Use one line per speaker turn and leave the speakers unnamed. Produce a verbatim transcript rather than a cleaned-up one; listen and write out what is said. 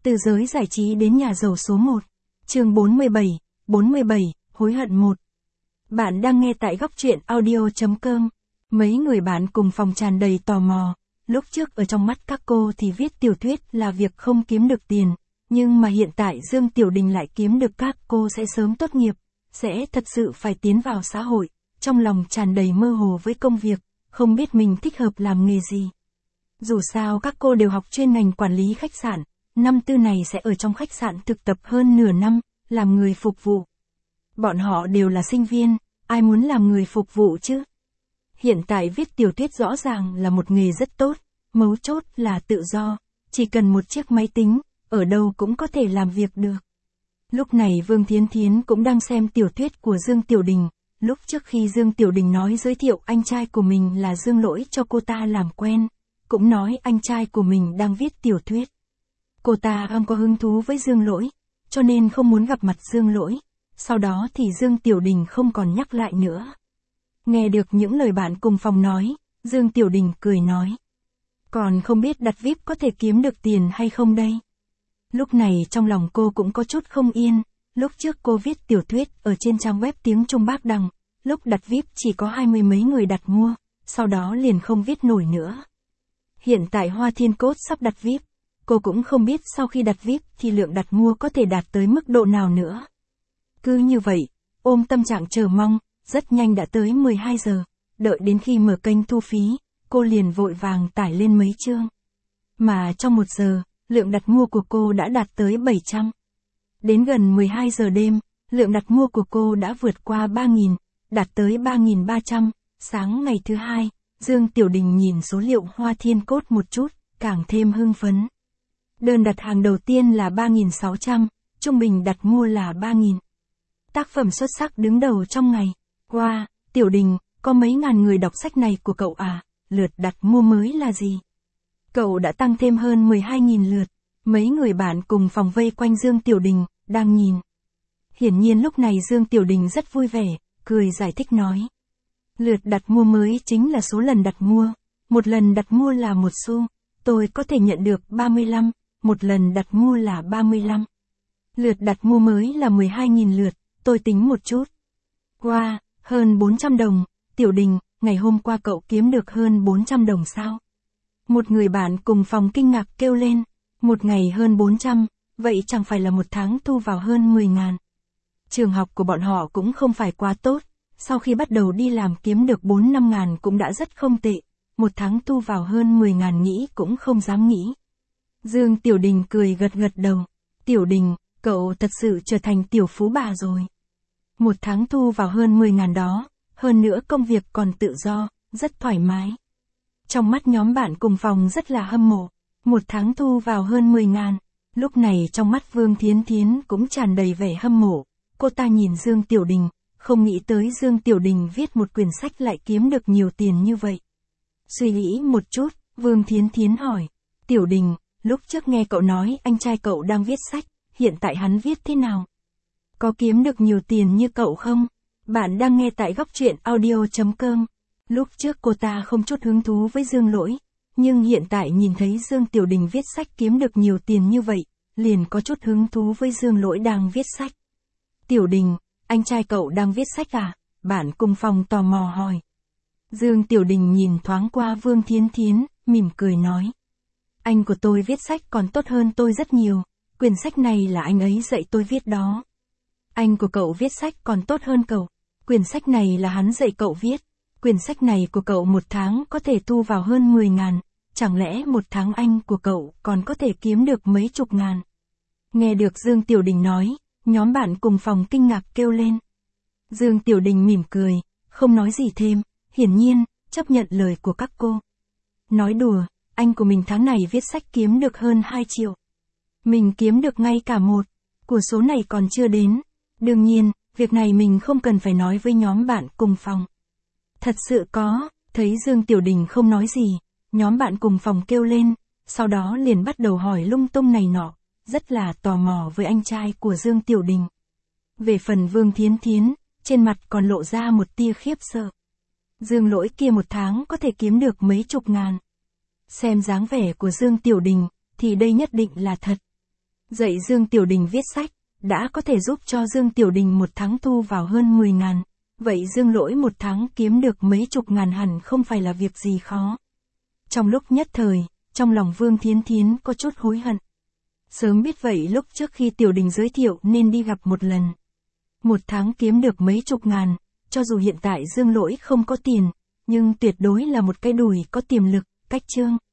Từ giới giải trí đến nhà giàu số một. Chương bốn mươi bảy, bốn mươi bảy, hối hận một. Bạn đang nghe tại góc truyện audio chấm com. Mấy người bạn cùng phòng tràn đầy tò mò. Lúc trước ở trong mắt các cô thì viết tiểu thuyết là việc không kiếm được tiền, nhưng mà hiện tại Dương Tiểu Đình lại kiếm được, các cô sẽ sớm tốt nghiệp, sẽ thật sự phải tiến vào xã hội, trong lòng tràn đầy mơ hồ với công việc, không biết mình thích hợp làm nghề gì. Dù sao các cô đều học chuyên ngành quản lý khách sạn, năm tư này sẽ ở trong khách sạn thực tập hơn nửa năm, làm người phục vụ. Bọn họ đều là sinh viên, ai muốn làm người phục vụ chứ? Hiện tại viết tiểu thuyết rõ ràng là một nghề rất tốt, mấu chốt là tự do, chỉ cần một chiếc máy tính, ở đâu cũng có thể làm việc được. Lúc này Vương Thiến Thiến cũng đang xem tiểu thuyết của Dương Tiểu Đình, lúc trước khi Dương Tiểu Đình nói giới thiệu anh trai của mình là Dương Lỗi cho cô ta làm quen, cũng nói anh trai của mình đang viết tiểu thuyết. Cô ta không có hứng thú với Dương Lỗi, cho nên không muốn gặp mặt Dương Lỗi, sau đó thì Dương Tiểu Đình không còn nhắc lại nữa. Nghe được những lời bạn cùng phòng nói, Dương Tiểu Đình cười nói. Còn không biết đặt vi ai pi có thể kiếm được tiền hay không đây? Lúc này trong lòng cô cũng có chút không yên, lúc trước cô viết tiểu thuyết ở trên trang web tiếng Trung Bác Đằng, lúc đặt vi ai pi chỉ có hai mươi mấy người đặt mua, sau đó liền không viết nổi nữa. Hiện tại Hoa Thiên Cốt sắp đặt vi ai pi, cô cũng không biết sau khi đặt vi ai pi thì lượng đặt mua có thể đạt tới mức độ nào nữa. Cứ như vậy, ôm tâm trạng chờ mong, rất nhanh đã tới mười hai giờ, đợi đến khi mở kênh thu phí, cô liền vội vàng tải lên mấy chương. Mà trong một giờ, lượng đặt mua của cô đã đạt tới bảy trăm. Đến gần mười hai giờ đêm, lượng đặt mua của cô đã vượt qua ba nghìn, đạt tới ba nghìn ba trăm. Sáng ngày thứ hai, Dương Tiểu Đình nhìn số liệu Hoa Thiên Cốt một chút, càng thêm hưng phấn. Đơn đặt hàng đầu tiên là ba nghìn sáu trăm, trung bình đặt mua là ba nghìn. Tác phẩm xuất sắc đứng đầu trong ngày. Wow, Tiểu Đình, có mấy ngàn người đọc sách này của cậu à, lượt đặt mua mới là gì? Cậu đã tăng thêm hơn mười hai nghìn lượt. Mấy người bạn cùng phòng vây quanh Dương Tiểu Đình, đang nhìn. Hiển nhiên lúc này Dương Tiểu Đình rất vui vẻ, cười giải thích nói. Lượt đặt mua mới chính là số lần đặt mua. Một lần đặt mua là một xu, tôi có thể nhận được ba mươi lăm, một lần đặt mua là ba mươi lăm. Lượt đặt mua mới là mười hai nghìn lượt, tôi tính một chút. Wow, hơn bốn trăm đồng, Tiểu Đình, ngày hôm qua cậu kiếm được hơn bốn trăm đồng sao? Một người bạn cùng phòng kinh ngạc kêu lên, một ngày hơn bốn trăm, vậy chẳng phải là một tháng thu vào hơn mười ngàn. Trường học của bọn họ cũng không phải quá tốt, sau khi bắt đầu đi làm kiếm được bốn năm ngàn cũng đã rất không tệ, một tháng thu vào hơn mười ngàn nghĩ cũng không dám nghĩ. Dương Tiểu Đình cười gật gật đầu, Tiểu Đình, cậu thật sự trở thành tiểu phú bà rồi. Một tháng thu vào hơn mười ngàn đó, hơn nữa công việc còn tự do, rất thoải mái. Trong mắt nhóm bạn cùng phòng rất là hâm mộ, một tháng thu vào hơn mười ngàn, lúc này trong mắt Vương Thiến Thiến cũng tràn đầy vẻ hâm mộ, cô ta nhìn Dương Tiểu Đình, không nghĩ tới Dương Tiểu Đình viết một quyển sách lại kiếm được nhiều tiền như vậy. Suy nghĩ một chút, Vương Thiến Thiến hỏi, Tiểu Đình, lúc trước nghe cậu nói anh trai cậu đang viết sách, hiện tại hắn viết thế nào? Có kiếm được nhiều tiền như cậu không? Bạn đang nghe tại góc truyện audio chấm com. Lúc trước cô ta không chút hứng thú với Dương Lỗi, nhưng hiện tại nhìn thấy Dương Tiểu Đình viết sách kiếm được nhiều tiền như vậy, liền có chút hứng thú với Dương Lỗi đang viết sách. Tiểu Đình, anh trai cậu đang viết sách à? Bạn cùng phòng tò mò hỏi. Dương Tiểu Đình nhìn thoáng qua Vương Thiến Thiến, mỉm cười nói. Anh của tôi viết sách còn tốt hơn tôi rất nhiều, quyển sách này là anh ấy dạy tôi viết đó. Anh của cậu viết sách còn tốt hơn cậu, quyển sách này là hắn dạy cậu viết. Quyển sách này của cậu một tháng có thể thu vào hơn mười ngàn, chẳng lẽ một tháng anh của cậu còn có thể kiếm được mấy chục ngàn? Nghe được Dương Tiểu Đình nói, nhóm bạn cùng phòng kinh ngạc kêu lên. Dương Tiểu Đình mỉm cười, không nói gì thêm, hiển nhiên, chấp nhận lời của các cô. Nói đùa, anh của mình tháng này viết sách kiếm được hơn hai triệu. Mình kiếm được ngay cả một, của số này còn chưa đến. Đương nhiên, việc này mình không cần phải nói với nhóm bạn cùng phòng. Thật sự có, thấy Dương Tiểu Đình không nói gì, nhóm bạn cùng phòng kêu lên, sau đó liền bắt đầu hỏi lung tung này nọ, rất là tò mò với anh trai của Dương Tiểu Đình. Về phần Vương Thiến Thiến, trên mặt còn lộ ra một tia khiếp sợ. Dương Lỗi kia một tháng có thể kiếm được mấy chục ngàn. Xem dáng vẻ của Dương Tiểu Đình, thì đây nhất định là thật. Dạy Dương Tiểu Đình viết sách, đã có thể giúp cho Dương Tiểu Đình một tháng thu vào hơn mười ngàn. Vậy Dương Lỗi một tháng kiếm được mấy chục ngàn hẳn không phải là việc gì khó. Trong lúc nhất thời, trong lòng Vương Thiến Thiến có chút hối hận. Sớm biết vậy lúc trước khi Tiểu Đình giới thiệu nên đi gặp một lần. Một tháng kiếm được mấy chục ngàn, cho dù hiện tại Dương Lỗi không có tiền, nhưng tuyệt đối là một cái đùi có tiềm lực, cách chương.